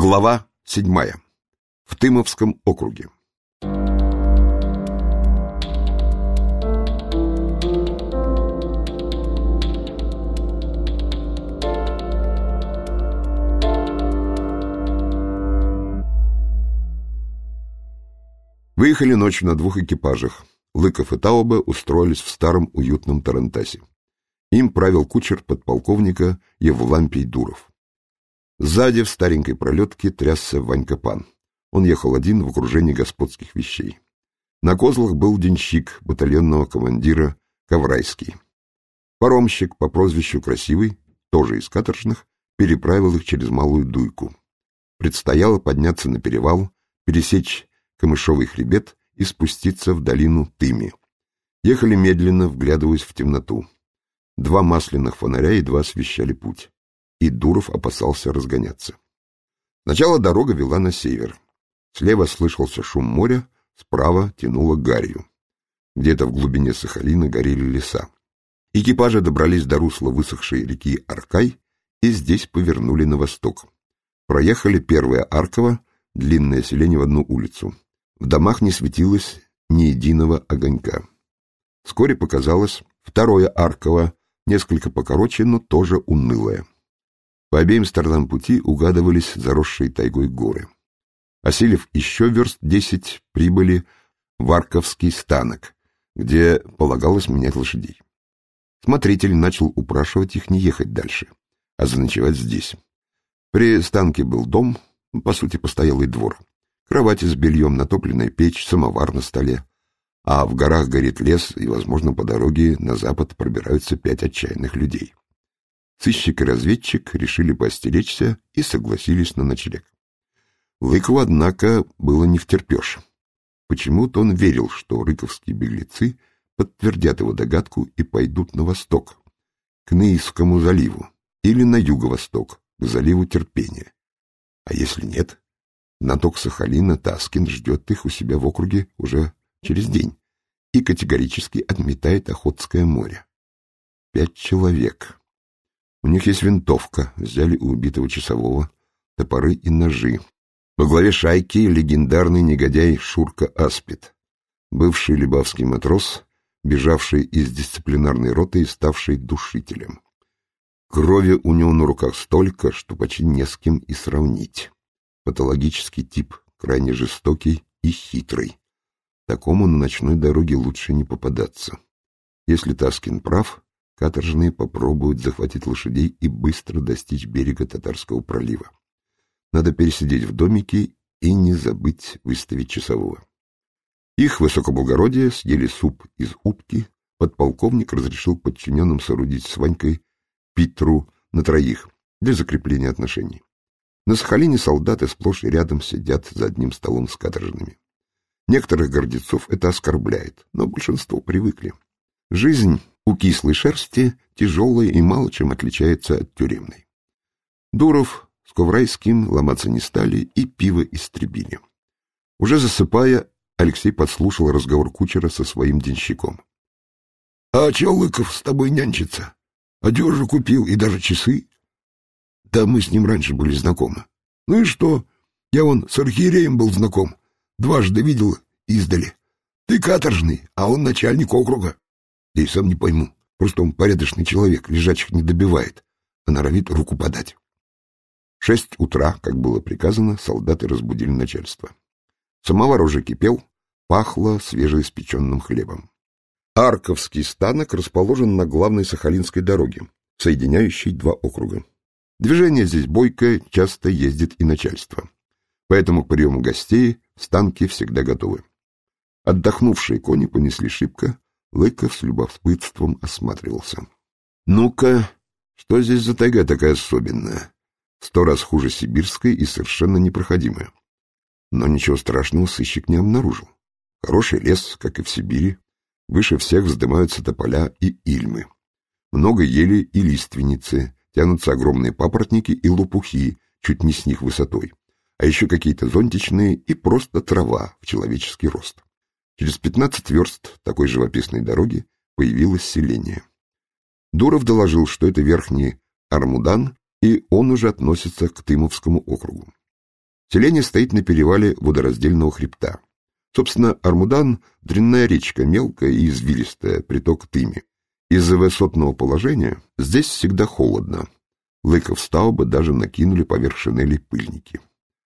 Глава 7. В Тымовском округе. Выехали ночью на 2 экипажах. Лыков и Таубе устроились в старом уютном тарантасе. Им правил кучер подполковника Евлампий Дуров. Сзади в старенькой пролетке трясся Ванька Пан. Он ехал один в окружении господских вещей. На козлах был денщик батальонного командира Коврайский. Паромщик по прозвищу Красивый, тоже из каторжных, переправил их через Малую Дуйку. Предстояло подняться на перевал, пересечь Камышовый хребет и спуститься в долину Тыми. Ехали медленно, вглядываясь в темноту. 2 масляных фонаря едва освещали путь. И Дуров опасался разгоняться. Сначала дорога вела на север. Слева слышался шум моря, справа тянуло гарью. Где-то в глубине Сахалина горели леса. Экипажи добрались до русла высохшей реки Аркай и здесь повернули на восток. Проехали Первое Арково, длинное селение в одну улицу. В домах не светилось ни единого огонька. Вскоре показалось Второе Арково, несколько покороче, но тоже унылое. По обеим сторонам пути угадывались заросшие тайгой горы. Осилив еще верст 10, прибыли в Арковский станок, где полагалось менять лошадей. Смотритель начал упрашивать их не ехать дальше, а заночевать здесь. При станке был дом, по сути, постоялый двор. Кровати с бельем, натопленная печь, самовар на столе. А в горах горит лес, и, возможно, по дороге на запад пробираются 5 отчаянных людей. Сыщик и разведчик решили поостеречься и согласились на ночлег. Лыкову, однако, было невтерпеж. Почему-то он верил, что рыковские беглецы подтвердят его догадку и пойдут на восток, к Ныйскому заливу, или на юго-восток, к заливу Терпения. А если нет, наток Сахалина Таскин ждет их у себя в округе уже через день и категорически отметает Охотское море. 5 человек. У них есть винтовка, взяли у убитого часового, топоры и ножи. Во главе шайки легендарный негодяй Шурка Аспид, бывший либавский матрос, бежавший из дисциплинарной роты и ставший душителем. Крови у него на руках столько, что почти не с кем и сравнить. Патологический тип, крайне жестокий и хитрый. Такому на ночной дороге лучше не попадаться. Если Таскин прав, каторжные попробуют захватить лошадей и быстро достичь берега Татарского пролива. Надо пересидеть в домике и не забыть выставить часового. Их высокоблагородие съели суп из утки, подполковник разрешил подчиненным соорудить с Ванькой Питру на 3 для закрепления отношений. На Сахалине солдаты сплошь и рядом сидят за одним столом с каторжными. Некоторых гордецов это оскорбляет, но большинство привыкли. Жизнь у кислой шерсти тяжелая и мало чем отличается от тюремной. Дуров с Коврайским ломаться не стали и пиво истребили. Уже засыпая, Алексей подслушал разговор кучера со своим денщиком. — А че Лыков с тобой нянчится? Одежу купил и даже часы? — Да мы с ним раньше были знакомы. — Ну и что? Я вон с архиереем был знаком. 2 видел издали. Ты каторжный, а он начальник округа. Я и сам не пойму. Просто он порядочный человек, лежачих не добивает, а норовит руку подать. В 6 утра, как было приказано, солдаты разбудили начальство. Самовар уже кипел, пахло свежеиспеченным хлебом. Арковский станок расположен на главной Сахалинской дороге, соединяющей 2 округа. Движение здесь бойкое, часто ездит и начальство. Поэтому к приему гостей станки всегда готовы. Отдохнувшие кони понесли шибко, Лыков с любопытством осматривался. Ну-ка, что здесь за тайга такая особенная? 100 раз хуже сибирской и совершенно непроходимая. Но ничего страшного сыщик не обнаружил. Хороший лес, как и в Сибири. Выше всех вздымаются тополя и ильмы. Много ели и лиственницы, тянутся огромные папоротники и лопухи, чуть не с них высотой. А еще какие-то зонтичные и просто трава в человеческий рост. Через 15 верст такой живописной дороги появилось селение. Дуров доложил, что это Верхний Армудан, и он уже относится к Тымовскому округу. Селение стоит на перевале водораздельного хребта. Собственно, Армудан — дрянная речка, мелкая и извилистая, приток Тыми. Из-за высотного положения здесь всегда холодно. Лыков с Таубе даже накинули поверх шинелей пыльники.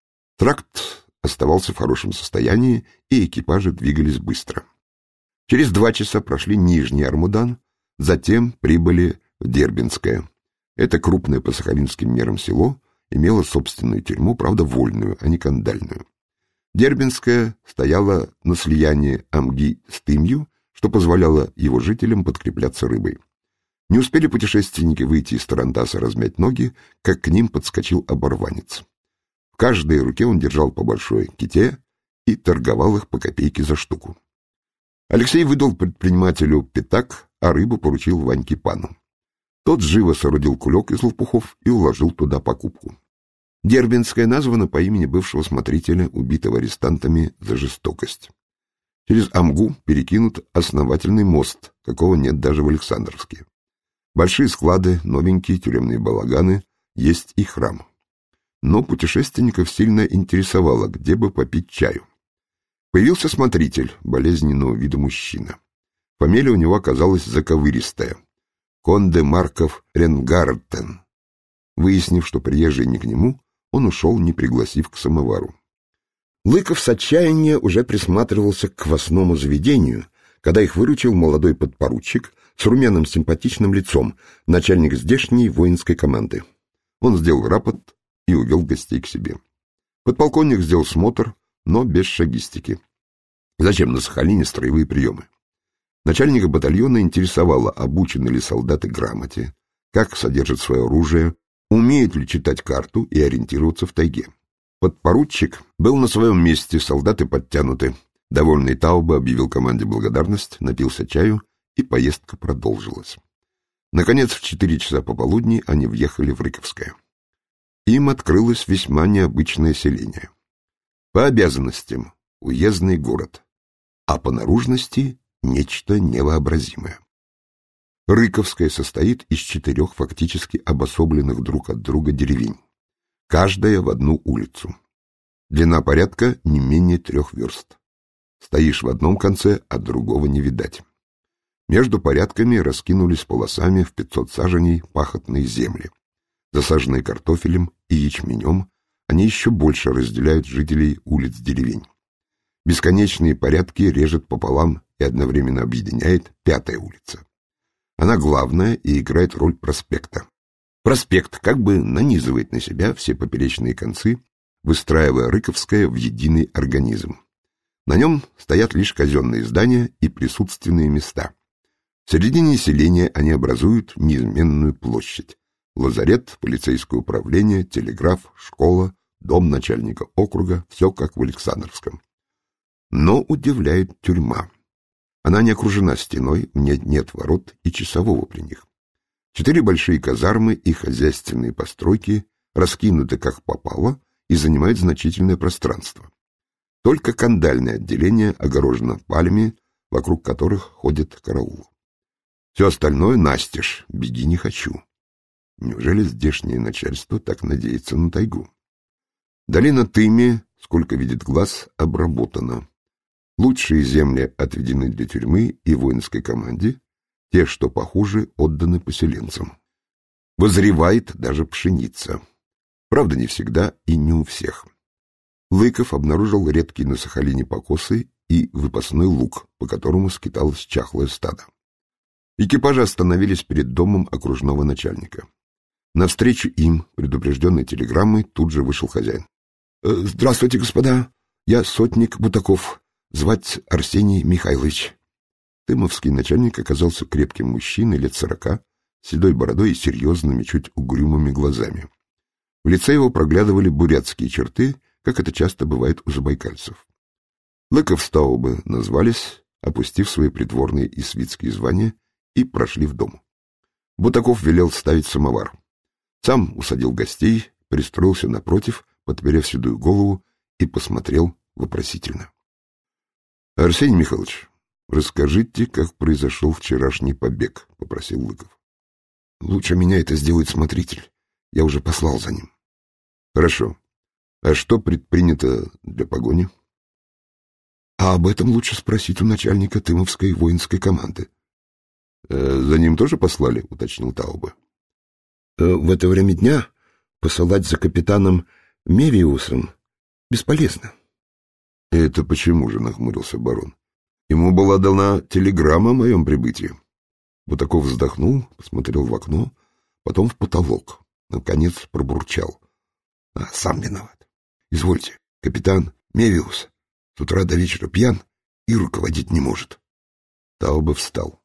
Тракт оставался в хорошем состоянии, и экипажи двигались быстро. Через 2 часа прошли Нижний Армудан, затем прибыли в Дербентское. Это крупное по сахалинским мерам село имело собственную тюрьму, правда вольную, а не кандальную. Дербентское стояло на слиянии Амги с Тымью, что позволяло его жителям подкрепляться рыбой. Не успели путешественники выйти из тарантаса размять ноги, как к ним подскочил оборванец. В каждой руке он держал по большой ките и торговал их по копейке за штуку. Алексей выдал предпринимателю пятак, а рыбу поручил Ваньке Пану. Тот живо соорудил кулек из лопухов и уложил туда покупку. Дербентское названо по имени бывшего смотрителя, убитого арестантами за жестокость. Через Амгу перекинут основательный мост, какого нет даже в Александровске. Большие склады, новенькие тюремные балаганы, есть и храм. Но путешественников сильно интересовало, где бы попить чаю. Появился смотритель, болезненного вида мужчина. Фамилия у него оказалась заковыристая — Конде Марков Ренгартен. Выяснив, что приезжий не к нему, он ушел, не пригласив к самовару. Лыков с отчаяния уже присматривался к квасному заведению, когда их выручил молодой подпоручик с румяным симпатичным лицом, начальник здешней воинской команды. Он сделал рапорт и увел гостей к себе. Подполковник сделал смотр, но без шагистики. Зачем на Сахалине строевые приемы? Начальника батальона интересовало, обучены ли солдаты грамоте, как содержат свое оружие, умеют ли читать карту и ориентироваться в тайге. Подпоручик был на своем месте, солдаты подтянуты. Довольный Таубе объявил команде благодарность, напился чаю, и поездка продолжилась. Наконец, в 4 часа пополудни они въехали в Рыковское. Им открылось весьма необычное селение. По обязанностям — уездный город, а по наружности — нечто невообразимое. Рыковское состоит из 4 фактически обособленных друг от друга деревень, каждая в одну улицу. Длина порядка не менее 3 верст. Стоишь в одном конце, а другого не видать. Между порядками раскинулись полосами в 500 саженей пахотные земли. Засаженные картофелем и ячменем, они еще больше разделяют жителей улиц деревень. Бесконечные порядки режет пополам и одновременно объединяет 5-я улица. Она главная и играет роль проспекта. Проспект как бы нанизывает на себя все поперечные концы, выстраивая Рыковское в единый организм. На нем стоят лишь казенные здания и присутственные места. В середине селения они образуют неизменную площадь. Лазарет, полицейское управление, телеграф, школа, дом начальника округа — все как в Александровском. Но удивляет тюрьма. Она не окружена стеной, нет ворот и часового при них. 4 большие казармы и хозяйственные постройки раскинуты как попало и занимают значительное пространство. Только кандальное отделение огорожено пальмами, вокруг которых ходит караул. Все остальное настежь, беги не хочу. Неужели здешнее начальство так надеется на тайгу? Долина Тыми, сколько видит глаз, обработана. Лучшие земли отведены для тюрьмы и воинской команде, те, что похуже, отданы поселенцам. Вызревает даже пшеница. Правда, не всегда и не у всех. Лыков обнаружил редкие на Сахалине покосы и выпасной луг, по которому скиталось чахлое стадо. Экипажи остановились перед домом окружного начальника. Навстречу им, предупрежденной телеграммой, тут же вышел хозяин. «Здравствуйте, господа. Я сотник Бутаков. Звать Арсений Михайлович». Тымовский начальник оказался крепким мужчиной лет 40, седой бородой и серьезными, чуть угрюмыми глазами. В лице его проглядывали бурятские черты, как это часто бывает у забайкальцев. Лыков с Таубе назвались, опустив свои придворные и свитские звания, и прошли в дом. Бутаков велел ставить самовар. Сам усадил гостей, пристроился напротив, подперев седую голову, и посмотрел вопросительно. — Арсений Михайлович, расскажите, как произошел вчерашний побег, — попросил Лыков. — Лучше меня это сделает смотритель. Я уже послал за ним. — Хорошо. А что предпринято для погони? А об этом лучше спросить у начальника Тымовской воинской команды. За ним тоже послали, уточнил Таубе. В это время дня посылать за капитаном Мевиусом бесполезно. Это почему же, нахмурился барон? Ему была дана телеграмма о моем прибытии. Бутаков вздохнул, посмотрел в окно, потом в потолок. Наконец пробурчал. Сам виноват. Извольте, капитан Мевиус с утра до вечера пьян и руководить не может. Таубе встал.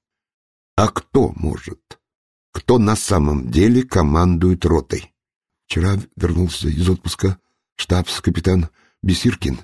А кто может? Кто на самом деле командует ротой? Вчера вернулся из отпуска штабс-капитан Бесиркин,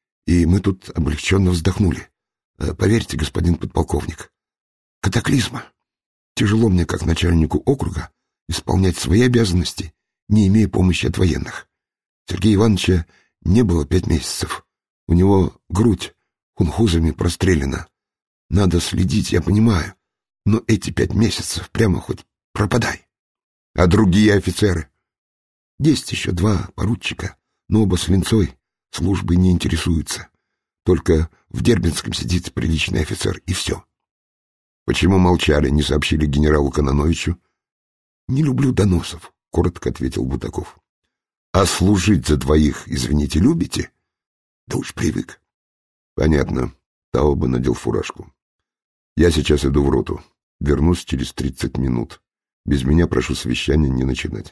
и мы тут облегченно вздохнули. Поверьте, господин подполковник, катаклизма. Тяжело мне, как начальнику округа, исполнять свои обязанности, не имея помощи от военных. Сергея Ивановича не было 5 месяцев. У него грудь хунхузами прострелена. Надо следить, я понимаю, но эти 5 месяцев прямо хоть пропадай. А другие офицеры? Есть еще 2 поручика, но оба с линцой, службой не интересуются. Только в Дербентском сидит приличный офицер, и все. Почему молчали, не сообщили генералу Кононовичу? Не люблю доносов, коротко ответил Бутаков. А служить за 2, извините, любите? Да уж привык. Понятно. Таубе надел фуражку. Я сейчас иду в роту. Вернусь через 30 минут. Без меня прошу совещания не начинать.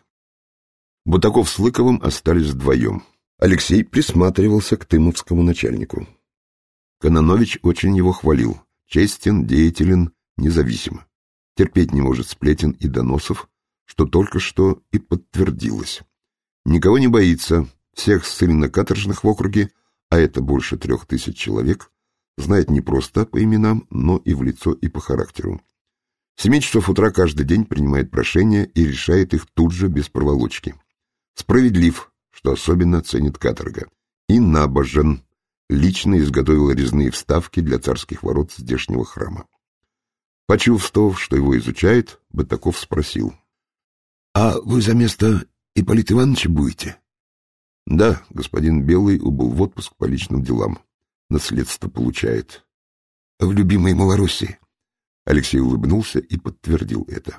Бутаков с Лыковым остались вдвоем. Алексей присматривался к тымовскому начальнику. Кононович очень его хвалил. Честен, деятелен, независим. Терпеть не может сплетен и доносов, что только что и подтвердилось. Никого не боится, всех ссыльно-каторжных в округе, а это больше 3000 человек, знает не просто по именам, но и в лицо, и по характеру. В 7 часов утра каждый день принимает прошения и решает их тут же без проволочки. Справедлив, что особенно ценит каторга. И набожен. Лично изготовил резные вставки для царских ворот здешнего храма. Почувствовав, что его изучает, Бутаков спросил. — А вы за место Ипполита Ивановича будете? — Да, господин Белый убыл в отпуск по личным делам. Наследство получает. — В любимой Малороссии. Алексей улыбнулся и подтвердил это.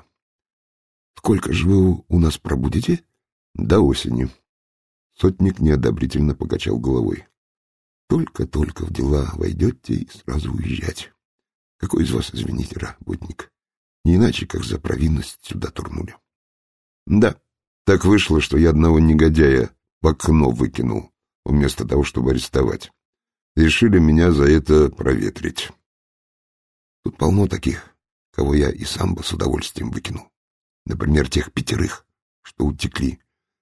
— Сколько же вы у нас пробудете? — До осени. Сотник неодобрительно покачал головой. Только-только в дела войдете и сразу уезжать. Какой из вас, извините, работник? Не иначе, как за провинность сюда турнули. Да, так вышло, что я одного негодяя в окно выкинул, вместо того, чтобы арестовать. Решили меня за это проветрить. Тут полно таких, кого я и сам бы с удовольствием выкинул. Например, тех 5, что утекли.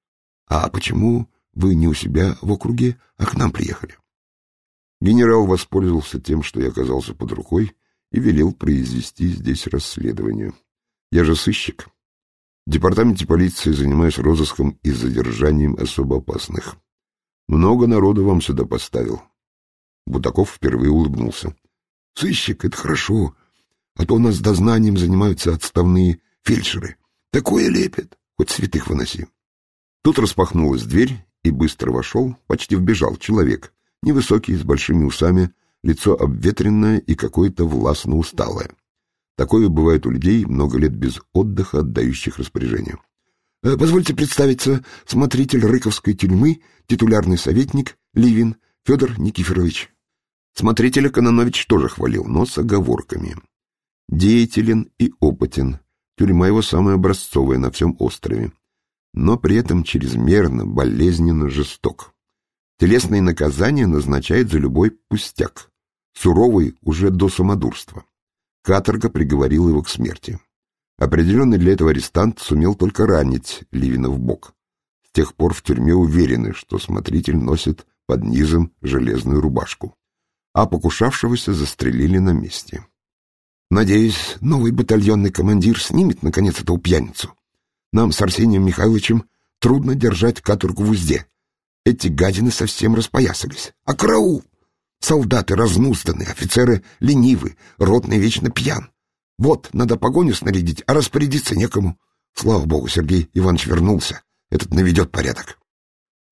А почему вы не у себя в округе, а к нам приехали? Генерал воспользовался тем, что я оказался под рукой, и велел произвести здесь расследование. Я же сыщик. В департаменте полиции занимаюсь розыском и задержанием особо опасных. Много народу вам сюда поставил. Бутаков впервые улыбнулся. — Сыщик — это хорошо, а то у нас дознанием занимаются отставные фельдшеры. Такое лепят, хоть святых выноси. Тут распахнулась дверь, и быстро вошел, почти вбежал человек. Невысокий, с большими усами, лицо обветренное и какое-то властно усталое. Такое бывает у людей, много лет без отдыха, отдающих распоряжению. — Позвольте представиться, смотритель Рыковской тюрьмы, титулярный советник Ливин Федор Никифорович. Смотрителя Кононович тоже хвалил, но с оговорками. Деятелен и опытен, тюрьма его самая образцовая на всем острове, но при этом чрезмерно, болезненно жесток. Телесные наказания назначает за любой пустяк, суровый уже до самодурства. Каторга приговорила его к смерти. Определенный для этого арестант сумел только ранить Ливина в бок. С тех пор в тюрьме уверены, что смотритель носит под низом железную рубашку, а покушавшегося застрелили на месте. Надеюсь, новый батальонный командир снимет, наконец, эту пьяницу. Нам с Арсением Михайловичем трудно держать каторгу в узде. Эти гадины совсем распоясались. А караул! Солдаты разнузданы, офицеры ленивы, ротный вечно пьян. Вот, надо погоню снарядить, а распорядиться некому. Слава богу, Сергей Иванович вернулся. Этот наведет порядок.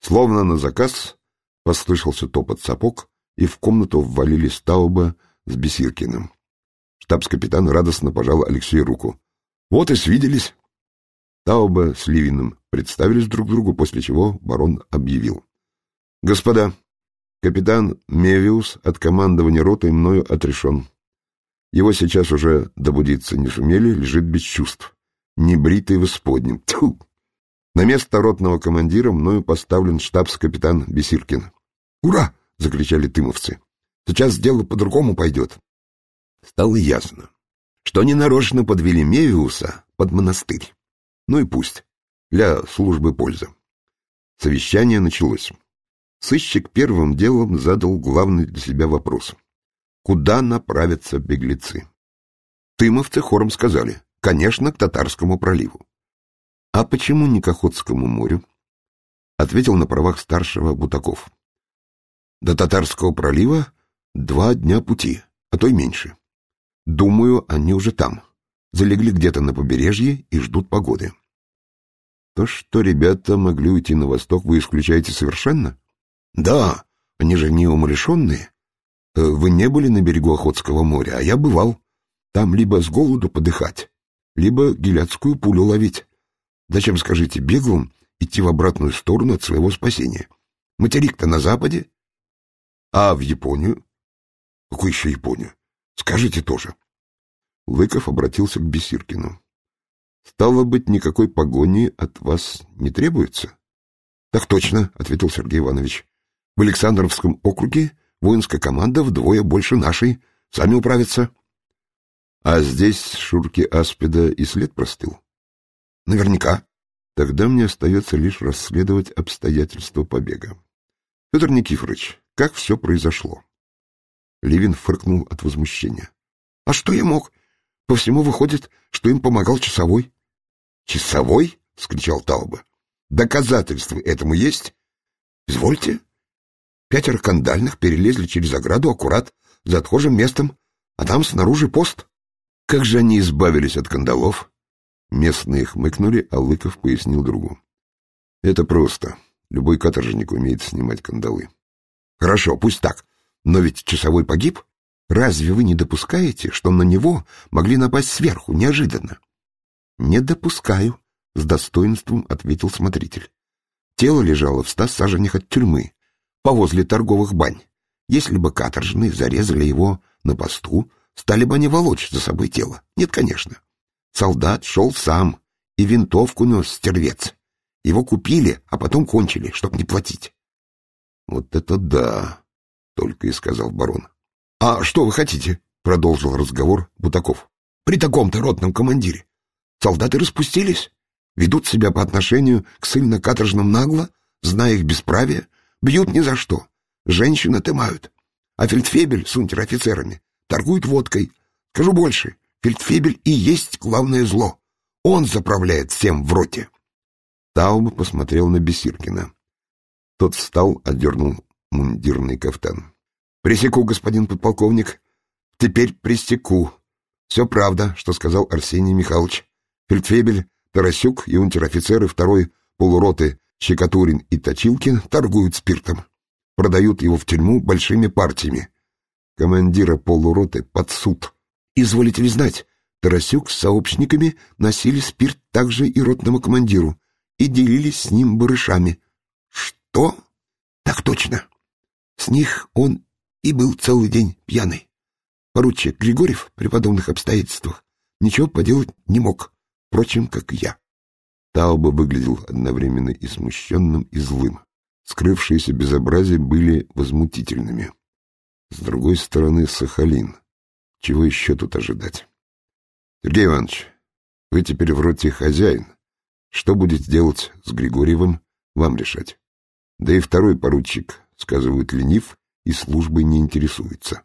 Словно на заказ послышался топот сапог, и в комнату ввалились Тауба с Бесиркиным. Штабс-капитан радостно пожал Алексею руку. «Вот и свиделись». Тауба с Ливиным представились друг другу, после чего барон объявил: «Господа, капитан Мевиус от командования ротой мною отрешен. Его сейчас уже добудиться не сумели, лежит без чувств, небритый в исподнем. Тьфу! На место ротного командира мною поставлен штабс-капитан Бесиркин». «Ура!» — закричали тымовцы. «Сейчас дело по-другому пойдет». Стало ясно, что ненарочно подвели Мевиуса под монастырь. Ну и пусть, для службы пользы. Совещание началось. Сыщик первым делом задал главный для себя вопрос: куда направятся беглецы? Тымовцы хором сказали: конечно, к Татарскому проливу. А почему не к Охотскому морю? Ответил на правах старшего Бутаков: до Татарского пролива 2 дня пути, а то и меньше. Думаю, они уже там, залегли где-то на побережье и ждут погоды. То, что ребята могли уйти на восток, вы исключаете совершенно? Да, они же не умалишенные. Вы не были на берегу Охотского моря, а я бывал. Там либо с голоду подыхать, либо гиляцкую пулю ловить. Зачем, скажите, беглым идти в обратную сторону от своего спасения? Материк-то на западе. А в Японию? Какую еще Японию? Скажите тоже. Лыков обратился к Бесиркину. Стало быть, никакой погони от вас не требуется? Так точно, ответил Сергей Иванович. В Александровском округе воинская команда вдвое больше нашей. Сами управятся. А здесь Шурки Аспида и след простыл? Наверняка. Тогда мне остается лишь расследовать обстоятельства побега. Федор Никифорович, как все произошло? Ливин фыркнул от возмущения. — А что я мог? По всему выходит, что им помогал часовой. — Часовой? — вскричал Тауба. — Доказательства этому есть? — Извольте. 5 кандальных перелезли через ограду аккурат за отхожим местом, а там снаружи пост. Как же они избавились от кандалов? Местные хмыкнули, а Лыков пояснил другу. — Это просто. Любой каторжник умеет снимать кандалы. — Хорошо, пусть так. Но ведь часовой погиб. Разве вы не допускаете, что на него могли напасть сверху, неожиданно? — Не допускаю, — с достоинством ответил смотритель. Тело лежало в 100 саженях от тюрьмы, повозле торговых бань. Если бы каторжные зарезали его на посту, стали бы они волочь за собой тело. Нет, конечно. Солдат шел сам и винтовку нес, стервец. Его купили, а потом кончили, чтоб не платить. — Вот это да! — только и сказал барон. — А что вы хотите? — продолжил разговор Бутаков. — При таком-то ротном командире. Солдаты распустились, ведут себя по отношению к ссыльно-каторжным нагло, зная их бесправие, бьют ни за что, женщин отымают. А фельдфебель с унтер-офицерами торгует водкой. Скажу больше, фельдфебель и есть главное зло. Он заправляет всем в роте. Тауба посмотрел на Бесиркина. Тот встал, отдернул мундирный кафтан. — Пресеку, господин подполковник. Теперь пресеку. Все правда, что сказал Арсений Михайлович. Фельдфебель, Тарасюк и унтер-офицеры 2-й полуроты Щекотурин и Точилкин торгуют спиртом. Продают его в тюрьму большими партиями. Командира полуроты под суд. Изволите ли знать, Тарасюк с сообщниками носили спирт также и ротному командиру и делились с ним барышами. — Что? — Так точно. С них он и был целый день пьяный. Поручик Григорьев при подобных обстоятельствах ничего поделать не мог, впрочем, как и я. Тауба выглядел одновременно и смущенным, и злым. Скрывшиеся безобразия были возмутительными. С другой стороны, Сахалин. Чего еще тут ожидать? Сергей Иванович, вы теперь в роте хозяин. Что будете делать с Григорьевым, вам решать. Да и 2-й поручик, сказывают, ленив и службой не интересуется.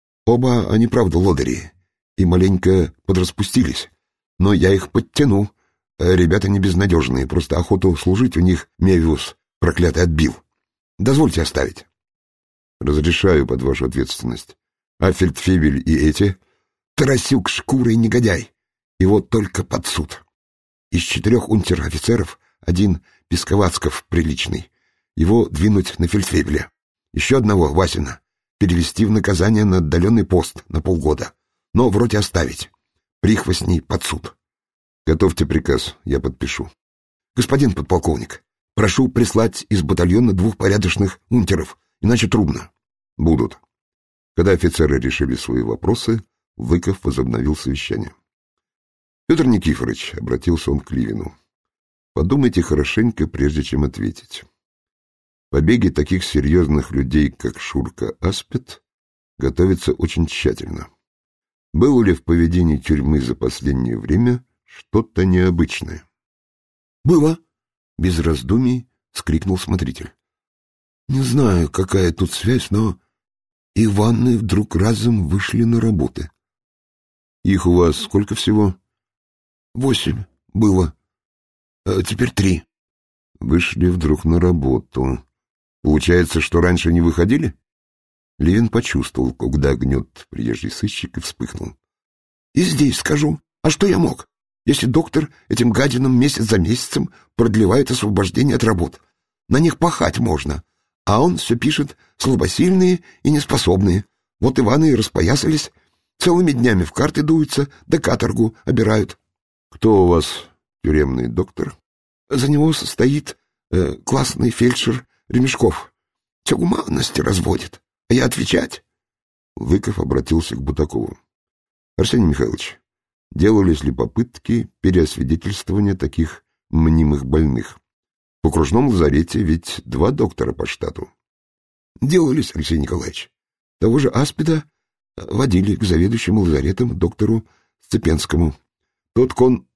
Оба они, правда, лодыри, и маленько подраспустились. Но я их подтяну. Ребята не безнадежные, просто охоту служить у них Мевиус проклятый отбил. Дозвольте оставить. Разрешаю под вашу ответственность. А фельдфебель и эти? Тарасюк, шкура и негодяй. И вот только под суд. Из 4 унтер-офицеров 1 Песковацков приличный. его двинуть на фельдфебеля. Еще одного, Васина, перевести в наказание на отдаленный пост на полгода. Но вроде оставить. Прихвостней под суд. Готовьте приказ, я подпишу. Господин подполковник, прошу прислать из батальона 2 порядочных унтеров, иначе трудно. Будут. Когда офицеры решили свои вопросы, Лыков возобновил совещание. Федор Никифорович, обратился он к Ливину, подумайте хорошенько, прежде чем ответить. Побеги таких серьезных людей, как Шурка Аспид, готовятся очень тщательно. Было ли в поведении тюрьмы за последнее время что-то необычное? «Было!» — без раздумий скрикнул смотритель. «Не знаю, какая тут связь, но Иваны вдруг разом вышли на работы». «Их у вас сколько всего?» 8 было. Теперь 3. Вышли вдруг на работу. Получается, что раньше не выходили?» Левин почувствовал, когда гнет приезжий сыщик, и вспыхнул. «И здесь скажу. А что я мог, если доктор этим гадинам месяц за месяцем продлевает освобождение от работ? На них пахать можно, а он все пишет слабосильные и неспособные. Вот Иваны и распоясались, целыми днями в карты дуются, да каторгу обирают». «Кто у вас тюремный доктор?» «За него стоит классный фельдшер Ремешков. Все гуманности разводит. А я отвечать?» Лыков обратился к Бутакову. «Арсений Михайлович, делались ли попытки переосвидетельствования таких мнимых больных? В окружном лазарете ведь 2 доктора по штату». «Делались, Алексей Николаевич. Того же Аспида водили к заведующему лазаретом доктору Сцепенскому. Тот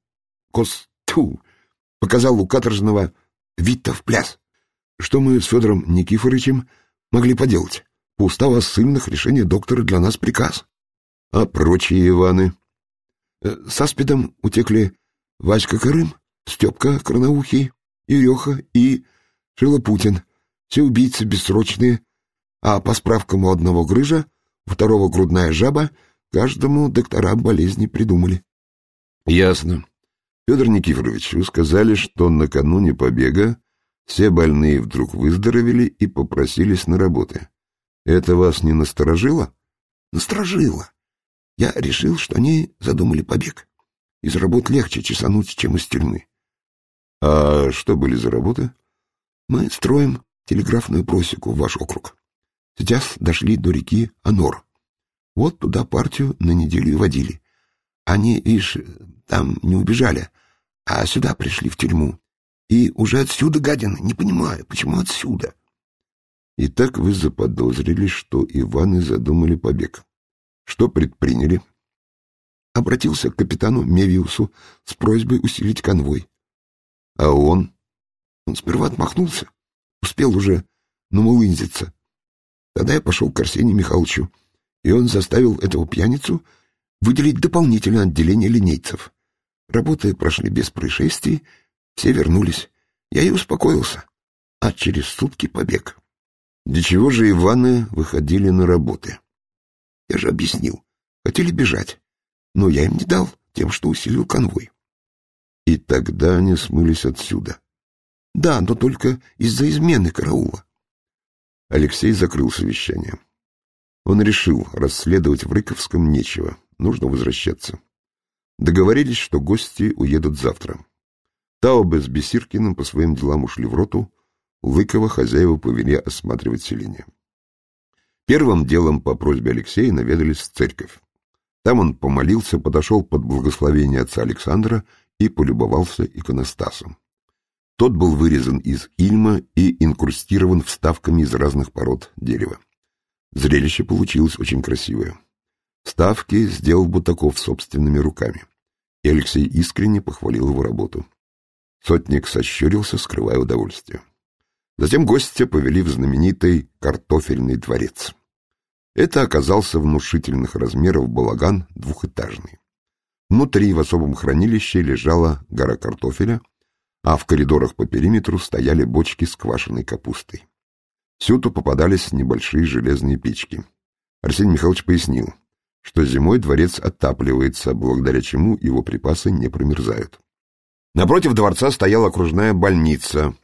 показал у каторжного вид-то в пляс. Что мы с Федором Никифоровичем могли поделать? По уставу о ссыльных решение доктора для нас приказ». «А прочие Иваны?» «С Аспидом утекли Васька Кырым, Степка Корноухий, Иреха и Шилопутин. Все убийцы бессрочные, а по справкам у одного грыжа, у второго грудная жаба, каждому доктора болезни придумали». «Ясно. Федор Никифорович, вы сказали, что накануне побега все больные вдруг выздоровели и попросились на работы. Это вас не насторожило?» «Насторожило. Я решил, что они задумали побег. Из работ легче чесануть, чем из тюрьмы». «А что были за работы?» «Мы строим телеграфную просеку в ваш округ. Сейчас дошли до реки Анор. Вот туда партию на неделю и водили. Они, видишь, там не убежали, а сюда пришли в тюрьму. И уже отсюда, гадины, не понимаю, почему отсюда». «Итак, вы заподозрили, что Иваны задумали побег. Что предприняли?» «Обратился к капитану Мевиусу с просьбой усилить конвой». «А он?» «Он сперва отмахнулся. Успел уже намулынзиться. Тогда я пошел к Арсению Михайловичу, и он заставил этого пьяницу выделить дополнительное отделение линейцев. Работы прошли без происшествий, все вернулись. Я и успокоился. А через сутки побег». «Для чего же Иваны выходили на работы?» «Я же объяснил. Хотели бежать. Но я им не дал, тем, что усилил конвой». «И тогда они смылись отсюда?» «Да, но только из-за измены караула». Алексей закрыл совещание. Он решил, расследовать в Рыковском нечего, нужно возвращаться. Договорились, что гости уедут завтра. Таубе с Бесиркиным по своим делам ушли в роту, Лыкова хозяева повели осматривать селение. Первым делом по просьбе Алексея наведались в церковь. Там он помолился, подошел под благословение отца Александра и полюбовался иконостасом. Тот был вырезан из ильма и инкрустирован вставками из разных пород дерева. Зрелище получилось очень красивое. Вставки сделал Бутаков собственными руками, и Алексей искренне похвалил его работу. Сотник сощурился, скрывая удовольствие. Затем гостя повели в знаменитый картофельный дворец. Это оказался внушительных размеров балаган двухэтажный. Внутри в особом хранилище лежала гора картофеля, а в коридорах по периметру стояли бочки с квашеной капустой. Всюду попадались небольшие железные печки. Арсений Михайлович пояснил, что зимой дворец отапливается, благодаря чему его припасы не промерзают. Напротив дворца стояла окружная больница.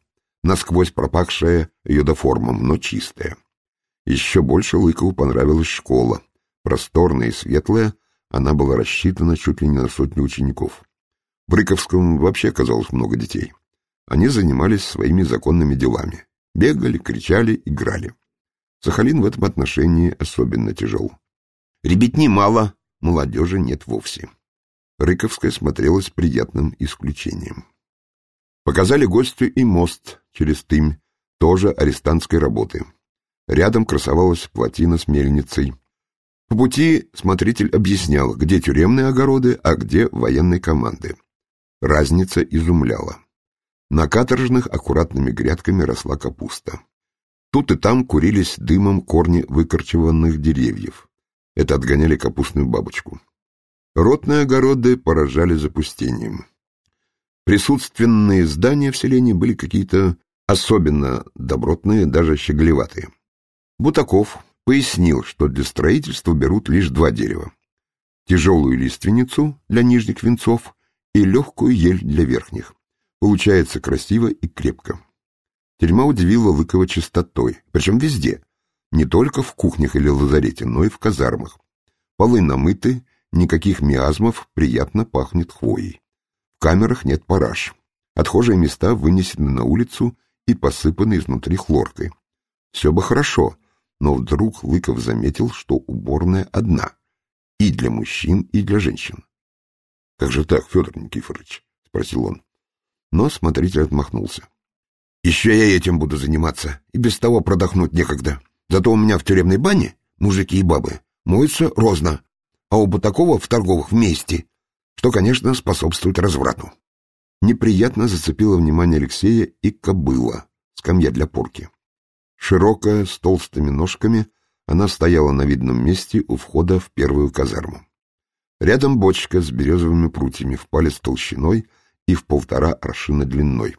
насквозь пропахшая йодоформом, но чистая. Еще больше Лыкову понравилась школа. Просторная и светлая, она была рассчитана чуть ли не на 100 учеников. В Рыковском вообще оказалось много детей. Они занимались своими законными делами. Бегали, кричали, играли. Сахалин в этом отношении особенно тяжел. Ребятни мало, молодежи нет вовсе. Рыковская смотрелась приятным исключением. Показали гостю и мост через Тымь, тоже арестантской работы. Рядом красовалась плотина с мельницей. По пути смотритель объяснял, где тюремные огороды, а где военной команды. Разница изумляла. На каторжных аккуратными грядками росла капуста. Тут и там курились дымом корни выкорчеванных деревьев. Это отгоняли капустную бабочку. Ротные огороды поражали запустением. Присутственные здания в селении были какие-то особенно добротные, даже щеголеватые. Бутаков пояснил, что для строительства берут лишь 2 дерева. Тяжелую лиственницу для нижних венцов и легкую ель для верхних. Получается красиво и крепко. Тюрьма удивила Лыкова чистотой, причем везде, не только в кухнях или лазарете, но и в казармах. Полы намыты, никаких миазмов, приятно пахнет хвоей. В камерах нет параж. Отхожие места вынесены на улицу и посыпаны изнутри хлоркой. Все бы хорошо, но вдруг Лыков заметил, что уборная одна, и для мужчин, и для женщин. — Как же так, Федор Никифорович? — спросил он. Но смотритель отмахнулся. — Еще я этим буду заниматься, и без того продохнуть некогда. Зато у меня в тюремной бане мужики и бабы моются розно, а у Бутакова в торговых вместе, что, конечно, способствует разврату. Неприятно зацепило внимание Алексея и кобыла, скамья для порки. Широкая, с толстыми ножками, она стояла на видном месте у входа в первую казарму. Рядом бочка с березовыми прутьями в палец толщиной и в 1,5 аршина длиной.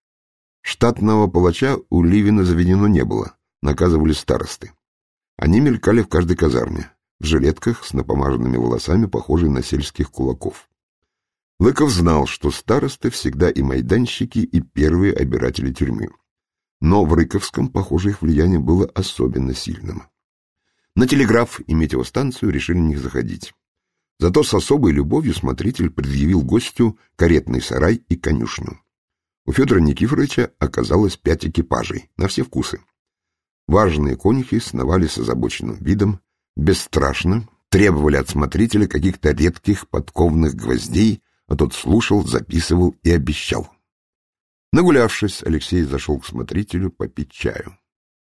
Штатного палача у Ливина заведено не было, наказывали старосты. Они мелькали в каждой казарме, в жилетках с напомаженными волосами, похожие на сельских кулаков. Лыков знал, что старосты всегда и майданщики, и первые обиратели тюрьмы. Но в Рыковском, похоже, их влияние было особенно сильным. На телеграф и метеостанцию решили не заходить. Зато с особой любовью смотритель предъявил гостю каретный сарай и конюшню. У Федора Никифоровича оказалось 5 экипажей, на все вкусы. Важные конюхи сновали с озабоченным видом, бесстрашно, требовали от смотрителя каких-то редких подковных гвоздей, а тот слушал, записывал и обещал. Нагулявшись, Алексей зашел к смотрителю попить чаю.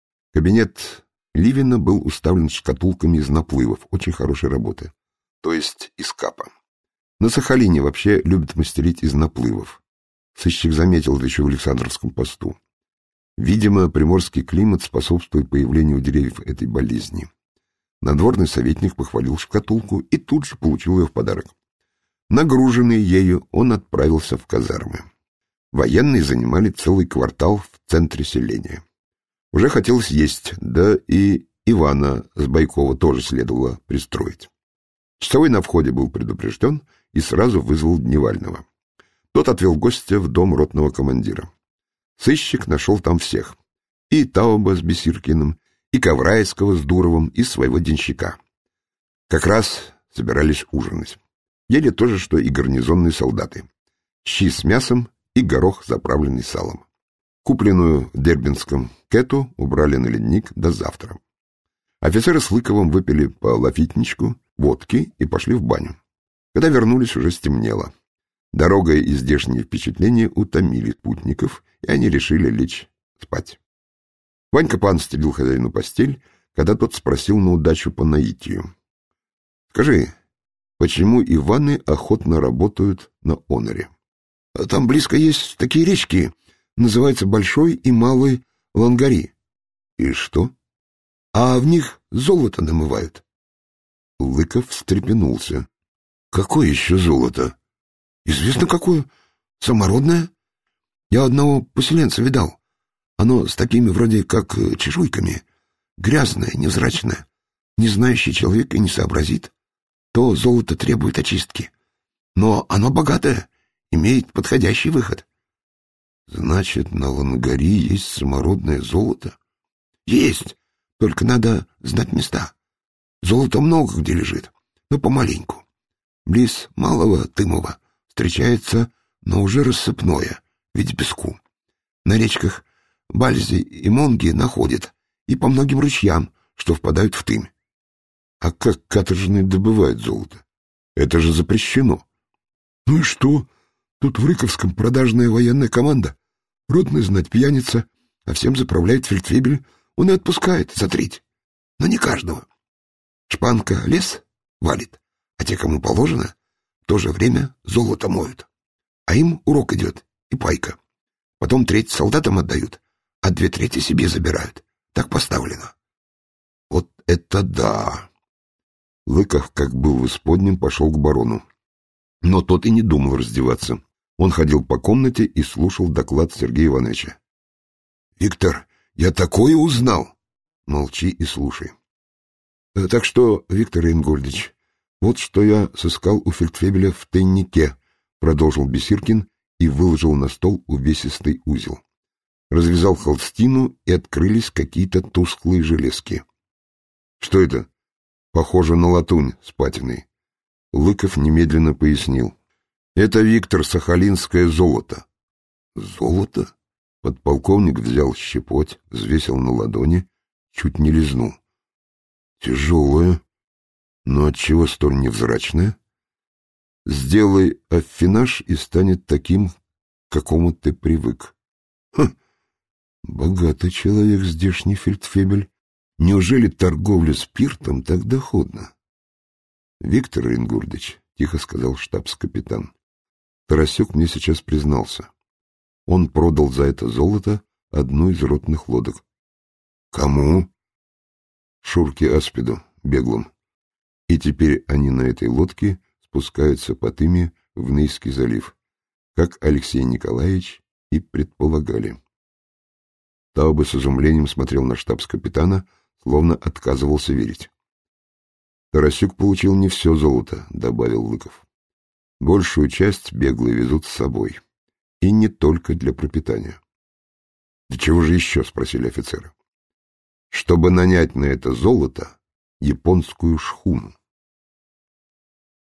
Кабинет Ливина был уставлен шкатулками из наплывов, очень хорошей работы, то есть из капа. На Сахалине вообще любят мастерить из наплывов. Сыщик заметил это еще в Александровском посту. Видимо, приморский климат способствует появлению у деревьев этой болезни. Надворный советник похвалил шкатулку и тут же получил ее в подарок. Нагруженный ею, он отправился в казармы. Военные занимали целый квартал в центре селения. Уже хотелось есть, да и Ивана с Байкова тоже следовало пристроить. Часовой на входе был предупрежден и сразу вызвал Дневального. Тот отвел гостя в дом ротного командира. Сыщик нашел там всех. И Тауба с Бесиркиным, и Ковраевского с Дуровым, и своего денщика. Как раз собирались ужинать. Ели то же, что и гарнизонные солдаты. Щи с мясом и горох, заправленный салом. Купленную в Дербентском кету убрали на ледник до завтра. Офицеры с Лыковым выпили по лафитничку, водки и пошли в баню. Когда вернулись, уже стемнело. Дорога и здешние впечатления утомили путников, и они решили лечь спать. Ванька Пан стелил хозяину постель, когда тот спросил на удачу по наитию. — Скажи, почему Иваны охотно работают на Оноре? — Там близко есть такие речки, называются Большой и Малый Лангари. — И что? — А в них золото намывают. Лыков встрепенулся. — Какое еще золото? — Известно какое. Самородное. Я одного поселенца видал. Оно с такими вроде как чешуйками. Грязное, невзрачное. Не знающий человек и не сообразит. То золото требует очистки. Но оно богатое, имеет подходящий выход. Значит, на Лангари есть самородное золото? Есть, только надо знать места. Золота много где лежит, но помаленьку. Близ Малого Тымова встречается, но уже рассыпное, в виде песку. На речках Бальзи и Монги находят, и по многим ручьям, что впадают в Тымь. А как каторжные добывают золото? Это же запрещено. Ну и что? Тут в Рыковском продажная военная команда. Ротный знать пьяница, а всем заправляет фельдфебель. Он и отпускает за треть. Но не каждого. Шпанка лес валит, а те, кому положено, в то же время золото моют. А им урок идет и пайка. Потом треть солдатам отдают, а 2/3 себе забирают. Так поставлено. Вот это да! Лыков, как был в исподнем, пошел к барону. Но тот и не думал раздеваться. Он ходил по комнате и слушал доклад Сергея Ивановича. — Виктор, я такое узнал! — Молчи и слушай. — Так что, Виктор Ингольдович, вот что я сыскал у фельдфебеля в тайнике, — продолжил Бесиркин и выложил на стол увесистый узел. Развязал холстину, и открылись какие-то тусклые железки. — Что это? — Похоже на латунь с патиной. Лыков немедленно пояснил. — Это, Виктор, сахалинское золото. — Золото? Подполковник взял щепоть, взвесил на ладони, чуть не лизнул. — Тяжелое. Но отчего столь невзрачное? Сделай аффинаж, и станет таким, к какому ты привык. Ха! Богатый человек здешний фельдфебель. Неужели торговля спиртом так доходна? — Виктор Ингурдыч, — тихо сказал штабс-капитан, — Тарасюк мне сейчас признался. Он продал за это золото одну из ротных лодок. — Кому? — Шурке Аспиду, беглым. И теперь они на этой лодке спускаются по Тыме в Нейский залив, как Алексей Николаевич и предполагали. Таубе с изумлением смотрел на штабс-капитана, словно отказывался верить. «Тарасюк получил не все золото», — добавил Лыков. «Большую часть беглые везут с собой. И не только для пропитания». «Для чего же еще?» — спросили офицеры. «Чтобы нанять на это золото японскую шхуну».